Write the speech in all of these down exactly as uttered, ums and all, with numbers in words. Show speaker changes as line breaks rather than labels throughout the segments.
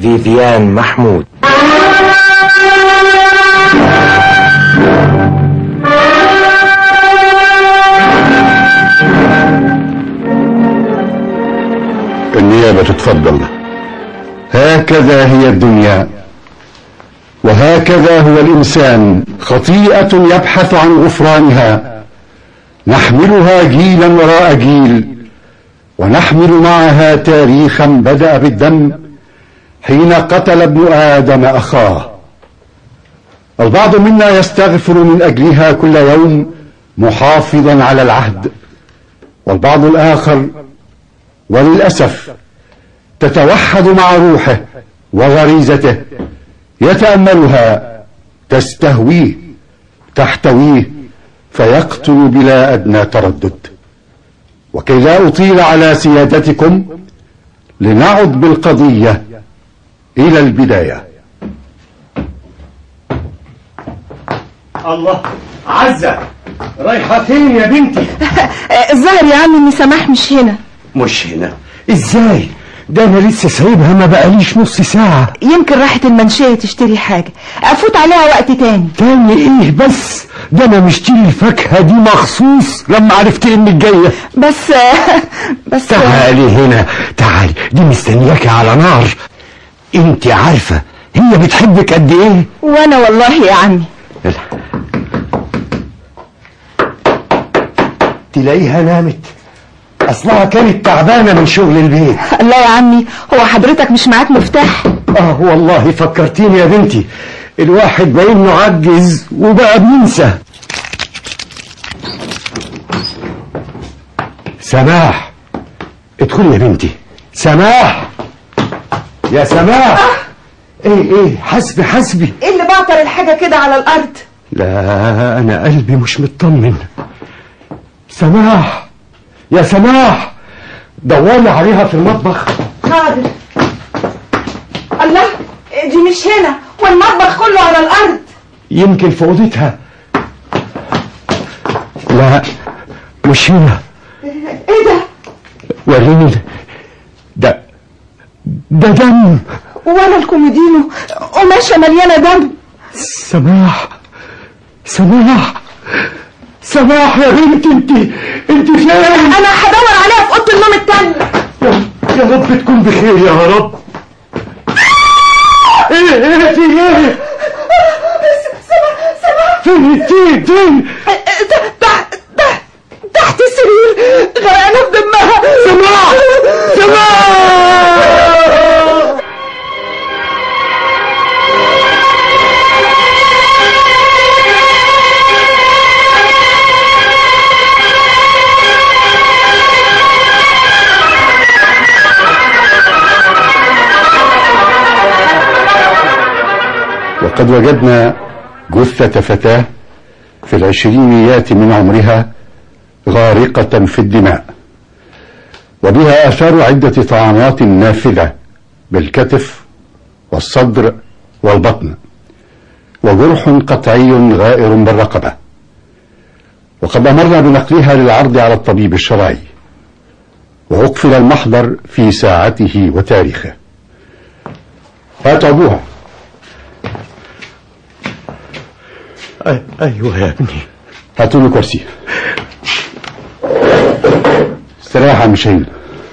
فيفيان محمود.
النيابة تتفضل. هكذا هي الدنيا، وهكذا هو الإنسان، خطيئة يبحث عن غفرانها، نحملها جيلا وراء جيل، ونحمل معها تاريخا بدأ بالدم حين قتل ابن آدم أخاه. البعض منا يستغفر من أجلها كل يوم محافظا على العهد، والبعض الآخر وللأسف تتوحد مع روحه وغريزته، يتأملها، تستهويه، تحتويه، فيقتل بلا أدنى تردد. وكي لا أطيل على سيادتكم، لنعد بالقضية إلى البداية.
الله، عزة رايحة فين يا بنتي؟
الظاهر يا عم ان سماح مش هنا.
مش هنا؟ ازاي؟ ده انا لسه سايبها ما بقاليش نص ساعة.
يمكن راحت المنشية تشتري حاجة، افوت عليها وقت تاني.
تاني ايه بس؟ ده انا مشتري الفاكهة دي مخصوص لما عرفت انك جاية.
بس بس
تعالي هنا، تعالي، دي مستنياكي على نار. انت عارفة هي بتحبك قد ايه؟
وانا والله يا عمي.
تلاقيها نامت، اصلها كانت تعبانة من شغل البيت.
لا يا عمي، هو حضرتك مش معاك مفتاح؟
اه والله فكرتيني يا بنتي، الواحد باين انه عجز وبقى بينسى. سماح، ادخلي يا بنتي. سماح، يا سماح. آه. ايه ايه حسبي حسبي.
ايه اللي بعطر الحاجة كده على الارض؟
لا انا قلبي مش مطمن. سماح، يا سماح، دوري عليها في المطبخ.
حاضر. الله، دي مش هنا، والمطبخ كله على الارض.
يمكن في اوضتها. لا مش هنا.
ايه ده؟
وريني. ده ده دم.
وانا الكومودينو قماشة مليانة دم.
سماح، سماح، سماح يا بنتي، انت انت فين؟
انا هدور عليها في اوضه النوم التانية.
يا, يا رب تكون بخير يا رب. ايه ايه في ايه؟
سماح، سماح
فين فين فين؟
تحت تحت تحت السرير، غرقانة في دمها.
سماح، سماح.
وقد وجدنا جثة فتاة في العشرينيات من عمرها غارقة في الدماء، وبها آثار عدة طعنات نافذة بالكتف والصدر والبطن، وجرح قطعي غائر بالرقبة. وقد أمرنا بنقلها للعرض على الطبيب الشرعي، وأقفل المحضر في ساعته وتاريخه. هاتوا أبوها.
ايوه يا ابني.
هاتوا له كرسي. استريح يا مشاهين.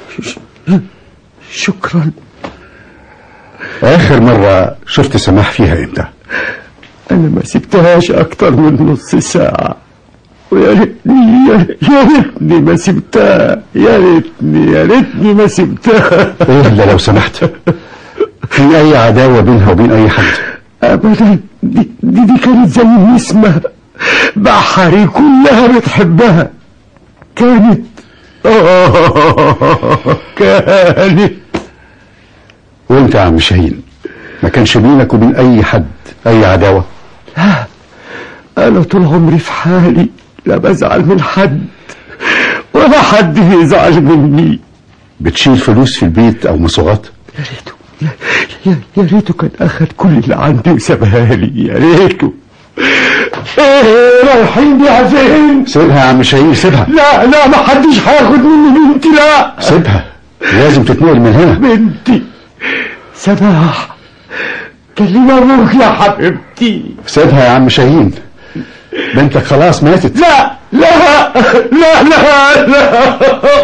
شكرا.
آخر مرة شفت سماح فيها امتى؟
أنا ما سبتهاش أكتر من نص ساعة، ويا ريتني يا ريتني ما سبتها، يا ريتني يا ريتني ما سبتها.
إيه إلا لو سمحت، في أي عداوة بينها وبين أي حد؟
أبدا، دي, دي, دي كانت زي النسمة، بحري كلها بتحبها. كانت آه كانت.
وانت يا عم شاهين ما كانش بينك وبين اي حد اي عداوة؟
لا، انا طول عمري في حالي، لا بزعل من حد ولا حد يزعل مني.
بتشيل فلوس في البيت او مصوغات؟
يا ريته يا, يا, يا ريته كان اخد كل اللي عندي وسابها لي، يا ريته. ايه رايحين بيها فين؟
سيبها يا عم شاهين، سيبها.
لا لا، ما حدش هياخد مني بنتي، لا.
سيبها، لازم تتنقل من هنا.
بنتي سماح كلمي ابوك يا حبيبتي.
سيبها يا عم شاهين، بنتك خلاص ماتت.
لا لا لا لا لا.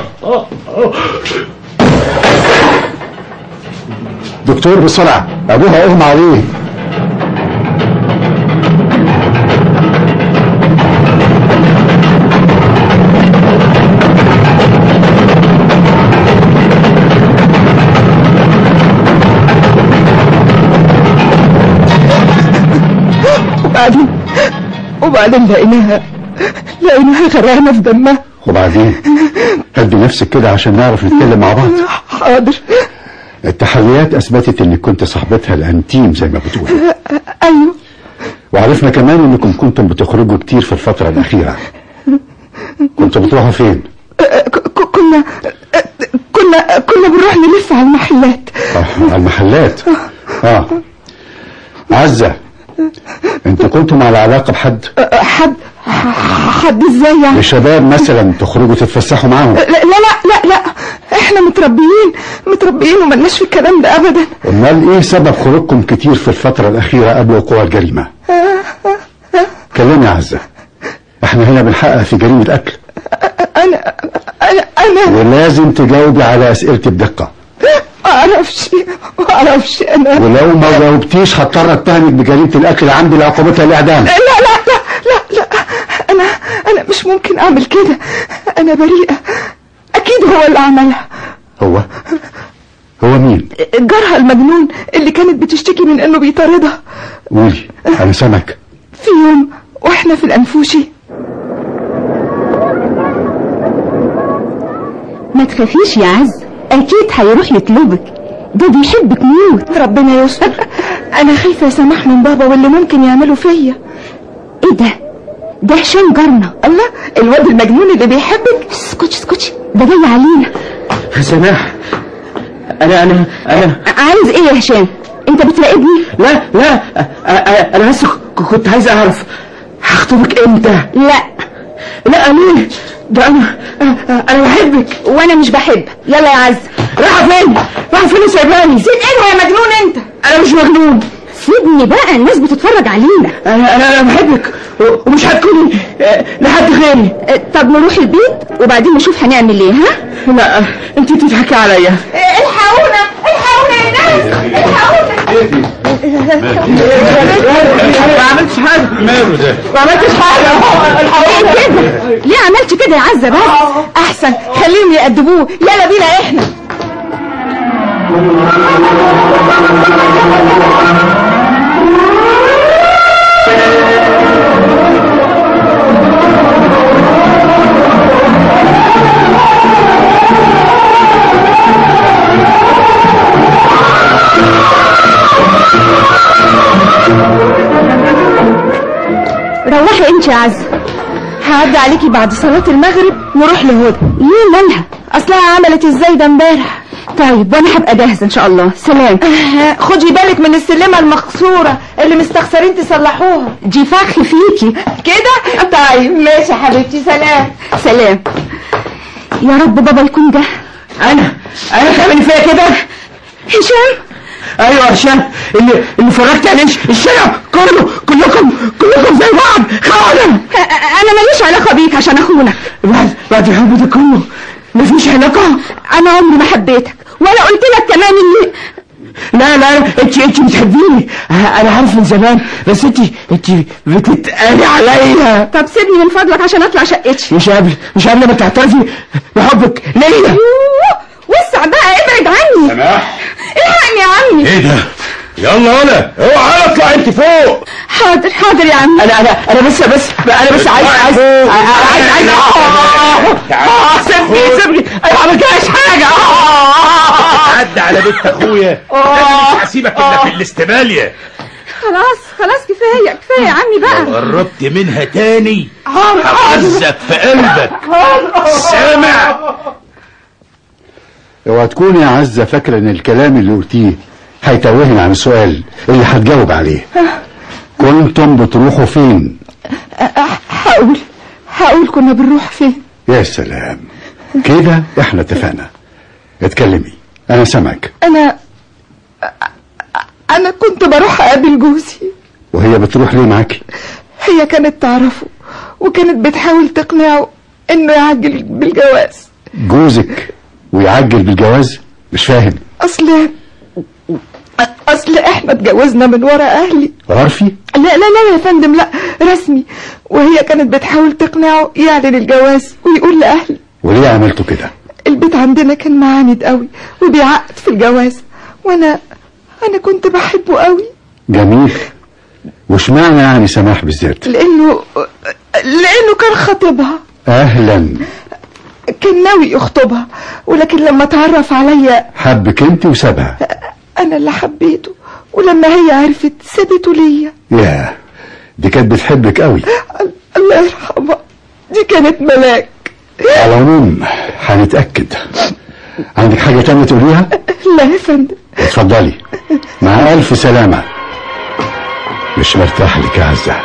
دكتور بسرعة، ابوها اغمى عليه.
وبعدين وبعدين لقيناها لقيناها غرقانة في دمها.
وبعدين هدي نفسك كده عشان نعرف نتكلم مع بعض.
حاضر.
التحليات اثبتت انك كنت صاحبتها الانتيم زي ما بتقول.
ايوه.
وعرفنا كمان انكم كنتم بتخرجوا كتير في الفترة الاخيرة. كنتوا بتروحوا فين؟
كنا كنا كنا بنروح نلف على المحلات.
اه على المحلات. اه عزة، انتوا كنتم على علاقة بحد؟
حد حد ازاي يعني؟
الشباب مثلا تخرجوا تتفسحوا معاهم؟
لا لا لا لا احنا متربيين متربيين وملناش في الكلام ده ابدا.
امال ايه سبب خروجكم كتير في الفترة الاخيرة قبل وقوع الجريمة؟ كلمني يا عزة، احنا هنا بنحقق في جريمة قتل.
انا انا انا
ولازم تجاوبي على اسئلتي بدقة.
ما اعرفش ما اعرفش انا.
ولو ما جاوبتيش هضطر اتهمك بجريمة القتل عندي لعقوبتها الاعدام.
لا لا لا لا لا انا انا مش ممكن اعمل كده، انا بريئة. اكيد هو اللي عملها.
هو هو مين؟
جارها المجنون اللي كانت بتشتكي من انه بيطاردها.
قولي انا سامعك.
في يوم واحنا في الانفوشي.
ما تخافيش يا عز، اكيد هيروح يطلبك، ده بيحبك موت.
ربنا يستر. انا خايفه يا سماح من بابا واللي ممكن يعمله فيا.
ايه ده؟ ده هشام جارنا.
الله، الواد المجنون اللي بيحبك.
اسكتش اسكتش، ده جاي علينا.
سماح انا انا انا
عايز ايه يا هشام؟ انت بتراقبني؟
لا لا انا بس كنت عايز اعرف هخطبك امتى.
لا
لا ليه؟ ده انا انا بحبك.
وانا مش بحب. يلا يا عز.
رايحه فين؟ رايحه فين سايباني؟
سيب ايدها يا مجنون انت.
انا مش مجنون.
سيبني بقى، الناس بتتفرج علينا.
انا انا, أنا بحبك ومش هتكوني لحد غيري.
طب نروح البيت وبعدين نشوف هنعمل ايه. ها؟
لا انت بتضحكي عليا.
الحقونا الحقونا يا ناس الحقونا.
ما عملتش حاجه.
ماله ده؟
ما عملتش حاجه.
الحقونا كده. ليه عملت كده يا عزة بس؟
احسن خليهم يأدبوه. يلا بينا احنا.
روحي انت يا عزة.
هعدي عليكي بعد صلاة المغرب نروح لهدى.
ليه مالها؟
اصلها عملت ازاي ده امبارح.
طيب وانا هبقى جاهزة ان شاء الله. سلام.
آه خدي بالك من السلمة المكسورة اللي مستخسرين تصلحوها.
دي فخ فيكي
كده. طيب ماشي يا حبيبتي. سلام.
سلام. يا رب بابا يكون جه.
انا انا تعملي فيا كده؟
هشام.
ايوه هشام اللي اللي فرجت عليه الشارع كله كلكم كلكم زي بعض. خونه.
انا ماليش علاقه بيك عشان اخونك.
بعد بعد الحب ده كله مفيش علاقه.
انا عمري ما حبيتك ولا قلت لك كمان اني.
لا لا انت انت بتحبيني انا عارف من زمان، بس انت انت بتتقالي عليا.
طب سيبني من فضلك عشان اطلع شقتي.
مش قبل مش قبل ما تعترفي بحبك ليا.
وسع بقى، ابعد عني.
سماح
الحقني يا عمي.
ايه ده؟ يلا ولا اوعى اطلع انت فوق.
حاضر حاضر يا عمي.
انا انا انا بس بس انا بس عايز عايز عايز عايز اه سيبني سيبني انا ما عملتش حاجه.
عدى على بنت اخويا انا مش هسيبك الا في الاستباليه.
خلاص خلاص كفايه كفايه يا عمي
لو
بقى.
قربت منها تاني هغزك في قلبك. سامع؟
اوعى تكوني يا عزة فاكرة ان الكلام اللي قلتيه هيتوهني عن السؤال اللي هتجاوب عليه. كنتم بتروحوا فين؟
هقول هقول كنا بنروح فين.
يا سلام، كده احنا اتفقنا. اتكلمي انا سامعك.
انا انا كنت بروح اقابل جوزي.
وهي بتروح ليه معاكي؟
هي كانت تعرفه وكانت بتحاول تقنعه انه يعجل بالجواز.
جوزك ويعجل بالجواز؟ مش فاهم.
اصل اصل احنا اتجوزنا من ورا اهلي.
عرفي؟
لا لا لا يا فندم، لا رسمي. وهي كانت بتحاول تقنعه يعلن الجواز ويقول لاهلي.
وليه عملتوا كده؟
البيت عندنا كان معاند قوي وبيعقد في الجواز، وانا انا كنت بحبه قوي.
جميل. واشمعنى يعني سماح بالذات؟
لانه لانه كان خطيبها.
اهلا.
كان ناوي يخطبها، ولكن لما اتعرف عليا
حبك انت وسابها.
انا اللي حبيته، ولما هي عرفت سابته ليا.
ياه، دي كانت بتحبك قوي.
الله يرحمها، دي كانت ملاك.
على العموم هنتأكد. عندك حاجة تانية تقوليها؟
لا يا فندم.
اتفضلي، مع ألف سلامة. مش مرتاح لك يا عزة.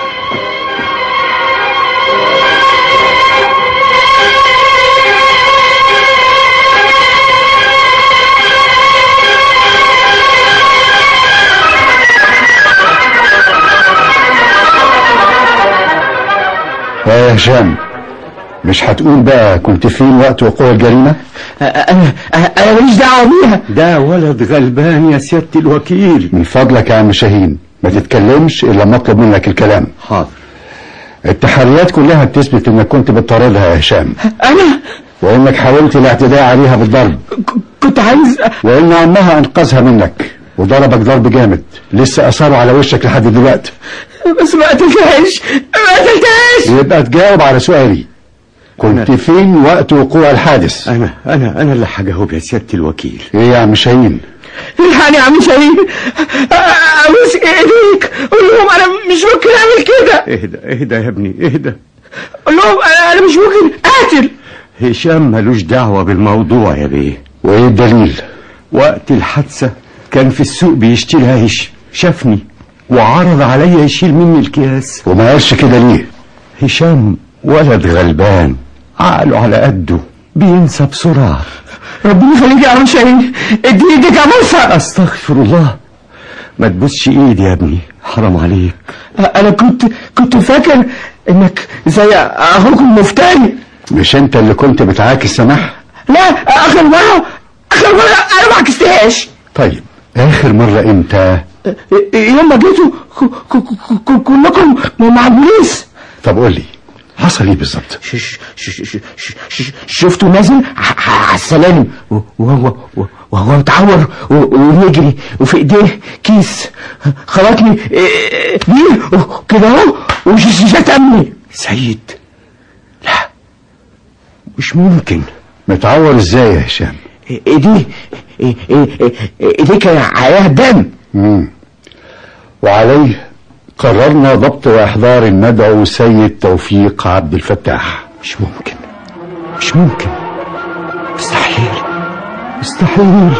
يا هشام، مش هتقول بقى كنت فين وقت وقوع الجريمة؟
انا انا ماليش دعوه بيها. ده ولد غلبان يا سيادة الوكيل.
من فضلك يا عم شاهين ما تتكلمش الا لما اطلب منك الكلام.
حاضر.
التحريات كلها بتثبت انك كنت بتطاردها يا هشام.
انا؟
وانك حاولت الاعتداء عليها بالضرب.
كنت عايز.
وان عمها انقذها منك وضربك ضرب جامد لسه اثاره على وشك لحد دلوقتي.
بس ما قتلتهاش، ما قتلتهاش.
يبقى تجاوب على سؤالي، كنت فين وقت وقوع الحادث؟
انا انا انا اللي هجاوب يا سيادة الوكيل.
ايه يا عم شاهين؟
الحقني يا عم شاهين، ابوس ايديك، قول لهم انا مش ممكن اعمل كده. اهدى اهدى يا ابني اهدى. قول لهم انا انا مش ممكن اقتل. هشام ملوش دعوة بالموضوع يا بيه.
وايه الدليل؟
وقت الحادثة كان في السوق بيشتري عيش، شافني وعرض عليا يشيل مني الكياس.
وما قالش كده ليه؟
هشام ولد غلبان، عقله على قده، بينسى بسرعة. ربنا يخليك يا عم شاهين، ادي ايدك يا موسى. استغفر الله، ما تبوسش ايدي يا ابني، حرام عليك. انا كنت كنت فاكر انك زي اخوكم مفتري.
مش انت اللي كنت بتعاكس سماح؟
لا، اخر مرة اخر مرة انا ما عكستهاش.
طيب اخر مرة امتى؟
يوم ما جيتوا كلكم مع البوليس.
طب قول لي حصل ايه بالظبط؟
شفته نازل على السلالم وهو وهو متعور وبيجري وفي ايديه كيس، خبطني بيه كده اهو وشتمني. سيد، لا مش ممكن.
متعور ازاي يا هشام؟
ايديه ايديه كان عليها دم.
امم وعليه قررنا ضبط واحضار المدعو سيد توفيق عبد الفتاح.
مش ممكن مش ممكن، مستحيل مستحيل.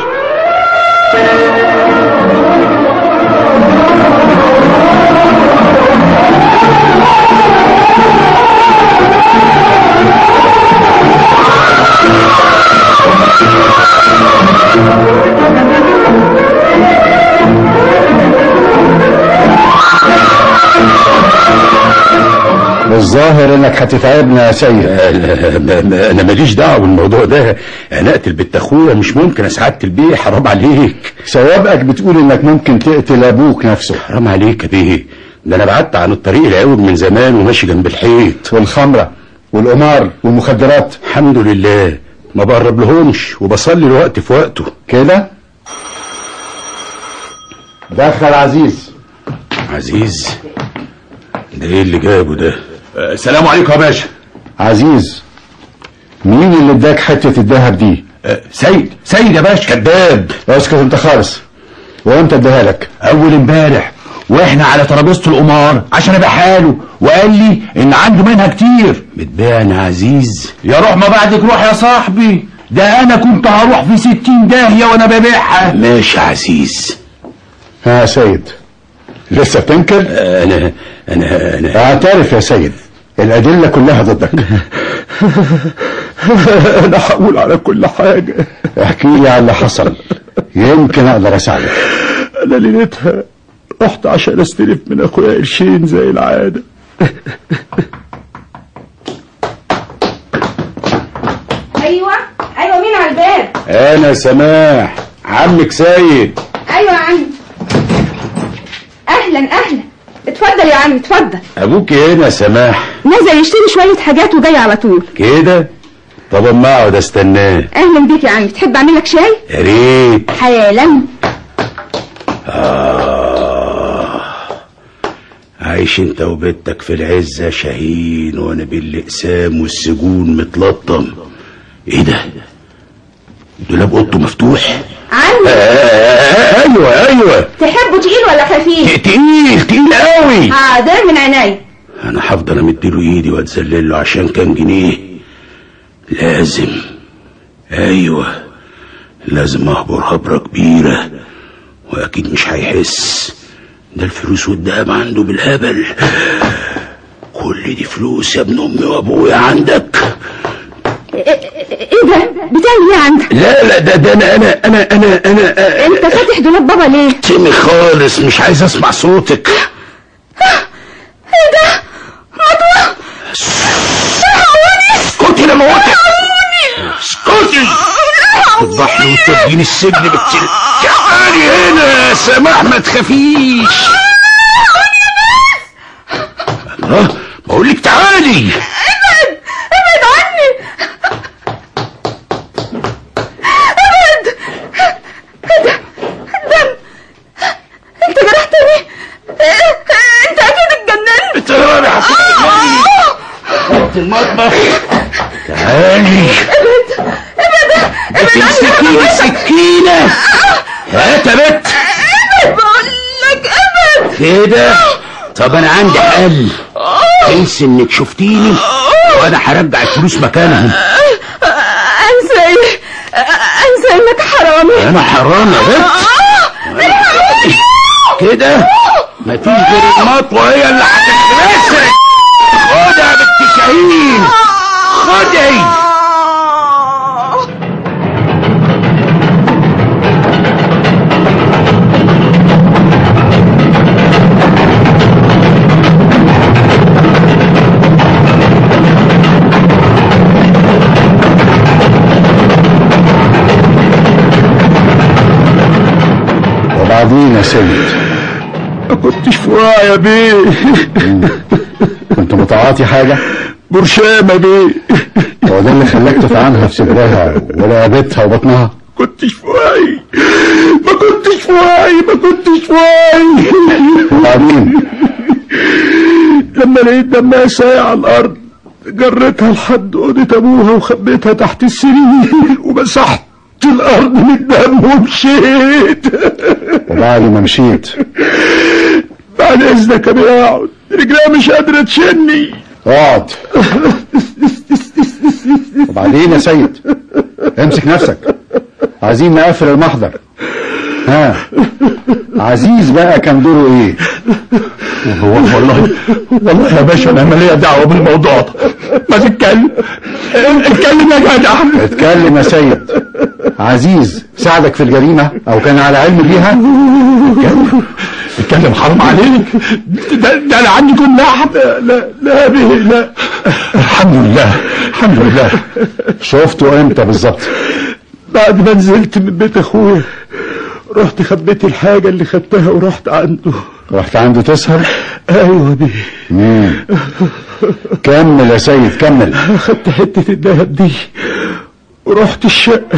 الظاهر انك هتتعبنا يا سيد.
انا ماليش دعوه بالموضوع ده، انا اقتل بنت اخويا مش ممكن يا سعاده البيه، حرام عليك.
سوابقك بتقول انك ممكن تقتل ابوك نفسه.
حرام عليك يا بيه، ده انا بعدت عن الطريق العوج من زمان وماشي جنب الحيط.
والخمره والقمار والمخدرات
الحمد لله ما بقرب لهمش وبصلي الوقت في وقته
كده. دخل عزيز.
عزيز ده ايه اللي جابه ده؟ السلام عليكم يا باشا.
عزيز، مين اللي اداك حته الذهب دي؟
أه سيد سيد يا باشا. كذاب.
اسكت انت خالص. وامتى اداها لك؟
اول امبارح واحنا على ترابيزه القمار عشان ابيع حاله، وقال لي ان عنده منها كتير. بتبيعني يا عزيز؟ يا روح ما بعدك روح يا صاحبي، ده انا كنت هروح في ستين داهيه وانا ببيعها. ماشي يا عزيز.
ها يا سيد، لسه بتنكر؟
انا انا انا
اعترف يا سيد، الادله كلها ضدك.
انا هقول على كل حاجه.
احكي لي على اللي حصل، يمكن اقدر اساعدك.
انا ليلتها رحت عشان استلف من اخويا قرشين زي العاده.
ايوه ايوه، مين على الباب؟
انا سماح، عمك سيد.
ايوه يا عمي. اهلا اهلا، اتفضل يا عمي اتفضل.
ابوك هنا يا سماح؟
نزل يشتري شوية حاجات وجاي على طول
كده؟ طب اما اقعد استناه.
اهلا بيك يا عمي، تحب اعمل لك شاي؟
يا ريت.
حالا.
آه. عايش انت وبنتك في العزة شاهين، وانا بالاقسام والسجون متلطم. ايه ده؟ دولاب اوضته مفتوح؟
عمي.
آه ايوه ايوه.
تحبه تقيل ولا خفيف؟
تقيل تقيل قوي.
حاضر من عينيا.
انا هفضل امدله ايدي واتذلل له عشان كام جنيه؟ لازم، ايوه لازم اهبر هبره كبيره، واكيد مش هيحس. ده الفلوس والدهب عنده بالهبل. كل دي فلوس يا ابن امي وابويا عندك.
ايه ده؟ بتعمل ايه عندك؟
لا لا ده ده انا انا انا انا انا
انت فاتح دولاب بابا ليه؟
سيبني خالص، مش عايز اسمع صوتك.
ايه ده؟ مطوة.
اسكتي لما موتك. اسكتي. تفضحني وتوديني السجن بالتل. تعالي هنا يا سماح ما تخافيش. الله، بقول لك تعالي.
ابعد ابعد عني. ابعد. ايه ده؟ دم. انت جرحتني. انت اكيد اتجننت.
انت يا حبيبتي خدت المطبخ. تعالي.
ابعد ابعد ابعد
تمسكيني السكينة. هات يا بت.
ابعد بقول لك ابعد.
كده؟ طب انا عندي حل. انسي انك شفتيني وانا هرجع الفلوس مكانهم.
انسى ايه؟ انسى انك حرامي.
انا حرام يا بت؟ كده مفيش غير المطوة هي اللي هتتمسك. خدها يا بنت شاهين، خدي.
وبعدين يا سيد؟
ما كنتش في وعي يا بيه.
كنت متعاطي حاجة؟
برشامة بيه.
هو ده اللي خلاك تفعنها في صدرها ورقبتها وبطنها؟
كنتش في وعي، ما كنتش في وعي، ما كنتش في وعي.
وبعدين؟
لما لقيت دمها سايع على الارض جريتها لحد اوضه ابوها وخبيتها تحت السرير ومسحت الارض من الدم ومشيت.
وبعد ما مشيت؟
بعد اذنك يا بيه اقعد، رجليها مش قادره تشني.
اقعد. وبعدين يا سيد؟ امسك نفسك، عايزين نقفل المحضر. ها، عزيز بقى كان دوره ايه؟
هو والله والله يا باشا انا مالية دعوه بالموضوع ده. ما تتكلم، اتكلم يا جدع.
اتكلم يا سيد. عزيز ساعدك في الجريمة او كان على علم بيها؟
اتكلم اتكلم، حرام عليك. ده, ده انا عندي كل لحم. لا لا به لا. الحمد لله الحمد لله.
شفته امتى بالظبط؟
بعد ما نزلت من بيت اخويا رحت خبيت الحاجة اللي خدتها ورحت عنده.
رحت عنده تسهر؟
ايوه بيه.
مم. كمل يا سيد كمل.
خدت حتة الدهب دي ورحت الشقة.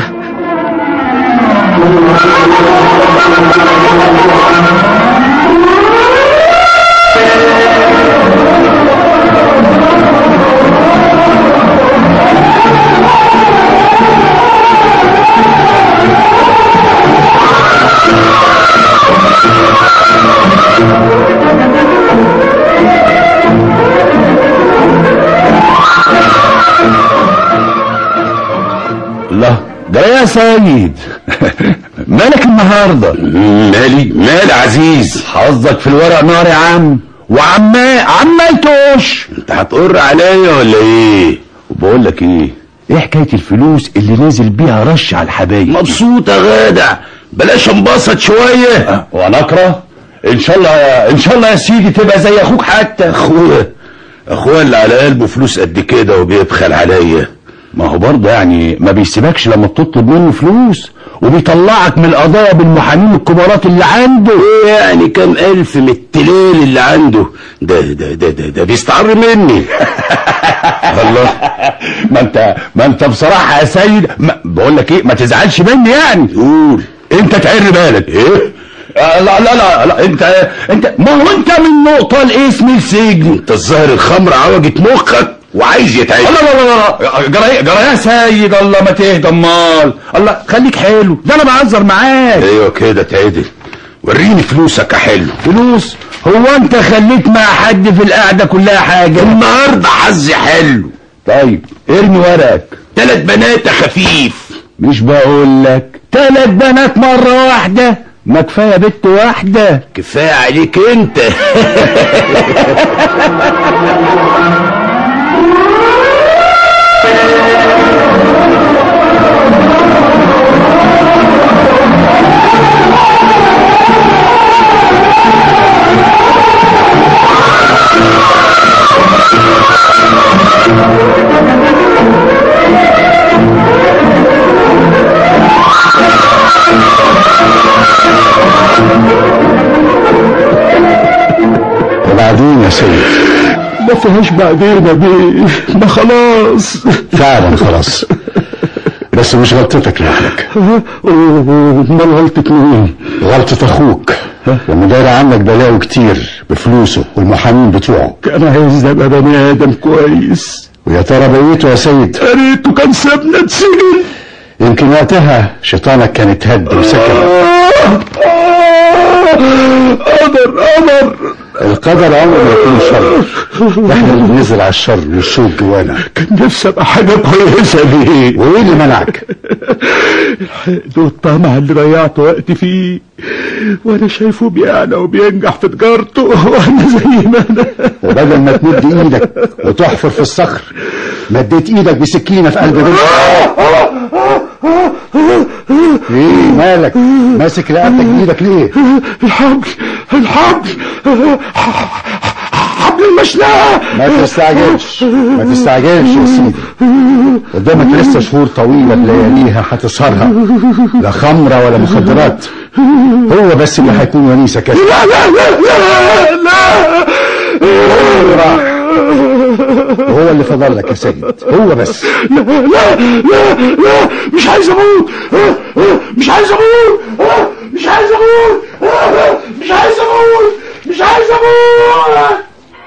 الله، ده يا سيد مالك النهارده؟ مالي مالي عزيز؟ حظك في الورق نار يا عم، وعمال عمال توش. انت هتقر عليا ولا ايه؟ وبقول لك ايه، ايه حكايه الفلوس اللي نازل بيها رش على الحبايب؟ مبسوط يا غادع، بلاش انبسط شويه. وانا اكره؟ ان شاء الله ان شاء الله يا سيدي تبقى زي اخوك. حتى اخويا اخويا اللي على قلبه فلوس قد كده وبيبخل عليا. ما هو برضه يعني ما بيسيبكش لما بتطلب منه فلوس، وبيطلعك من القضايا بالمحامين الكبارات اللي عنده. ايه يعني كام الف من التليل اللي عنده ده ده ده ده, ده بيستعر مني. الله. ما انت ما انت بصراحه يا سيد بقول لك ايه، ما تزعلش مني يعني. قول. انت تعر بالك ايه؟ لا لا لا لا انت انت ما هو انت من نقطه لاسم السجن. انت الظاهر الخمر عوجت مخك وعايز يتعدل. الله لا لا لا جرى جرى يا سيد، الله ما تهدى امال. الله خليك حلو، ده انا بهزر معاك. ايوه كده تعدل. وريني فلوسك يا حلو. فلوس؟ هو انت خليت مع حد في القعده كلها حاجه؟ النهارده حظي حلو. طيب ارمي ورقك. تلات بنات يا خفيف. مش بقول لك تلات بنات مره واحده؟ ما كفايه بنت واحده. كفايه عليك انت.
وبعدين يا سيد؟
ما فيهاش بعدين يا بيه، ما خلاص.
فعلا خلاص، بس مش غلطتك لوحدك.
امال غلطة مين؟
غلطة اخوك لما داير عنك بلاوي كتير بفلوسه والمحامين بتوعه.
كان عايز ابقى بني ادم كويس.
ويا ترى بقيته يا سيد؟
يا ريته كان سابنا اتسجن.
يمكن وقتها شيطانك كان اتهد وسكن.
قدر قدر
القدر عمره ما يكون شر، احنا اللي بنزل على الشر والشوق جوانا.
كان نفسي ابقى حاجه كويسه بيه.
وايه اللي منعك؟
الحقد والطمع اللي ضيعت وقتي فيه، وانا شايفه بيعلى وبينجح في تجارته وانا زي ما انا.
وبدل ما تمد ايدك وتحفر في الصخر مديت ايدك بسكينه في قلب بنتك. ايه مالك ماسك رقبتك بايدك ليه؟
الحبل الحبل حبل المشنقة.
ما تستعجلش ما تستعجلش يا سيدي، قدامك لسه شهور طويلة بلياليها هتسهرها، لا خمرة ولا مخدرات، هو بس اللي هيكون ونيسك.
لا لا لا لا لا
راح هو اللي فضل لك يا سيد، هو بس.
لا لا لا لا مش عايز اموت، مش عايز اموت، مش عايز اموت، مش عايز اموت، مش عايز اموت.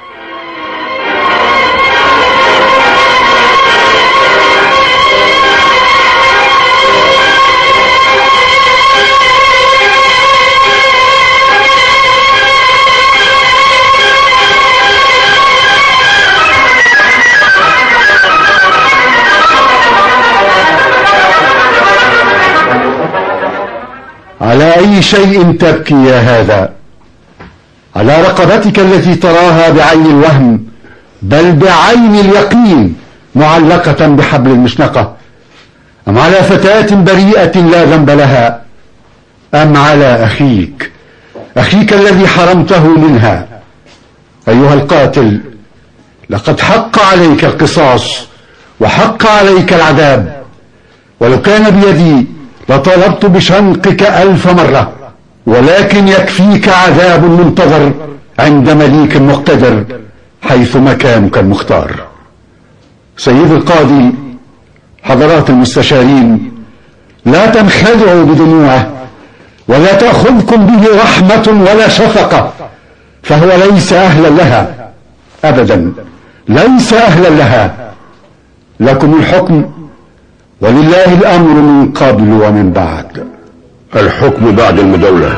على أي شيء تبكي يا هذا؟ على رقبتك التي تراها بعين الوهم بل بعين اليقين معلقة بحبل المشنقة، أم على فتاة بريئة لا ذنب لها، أم على أخيك أخيك الذي حرمته منها؟ أيها القاتل، لقد حق عليك القصاص وحق عليك العذاب، ولو كان بيدي لطلبت بشنقك ألف مرة، ولكن يكفيك عذاب منتظر عند مليك مقتدر حيث مكانك المختار. سيد القاضي، حضرات المستشارين، لا تنخدعوا بدموعه ولا تأخذكم به رحمة ولا شفقة، فهو ليس أهلا لها أبدا، ليس أهلا لها. لكم الحكم ولله الأمر من قبل ومن بعد.
الحكم بعد المداولة.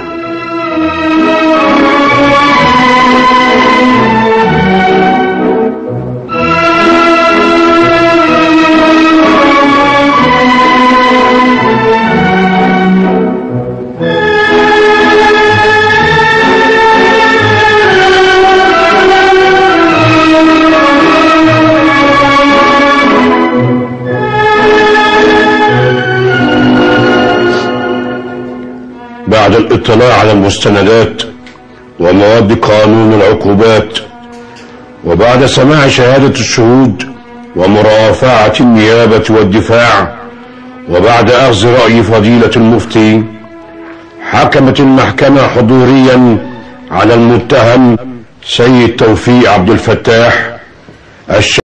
الاطلاع على المستندات ومواد قانون العقوبات، وبعد سماع شهادة الشهود ومرافعة النيابة والدفاع، وبعد أخذ رأي فضيلة المفتي، حكمت المحكمة حضوريا على المتهم سيد توفيق عبد الفتاح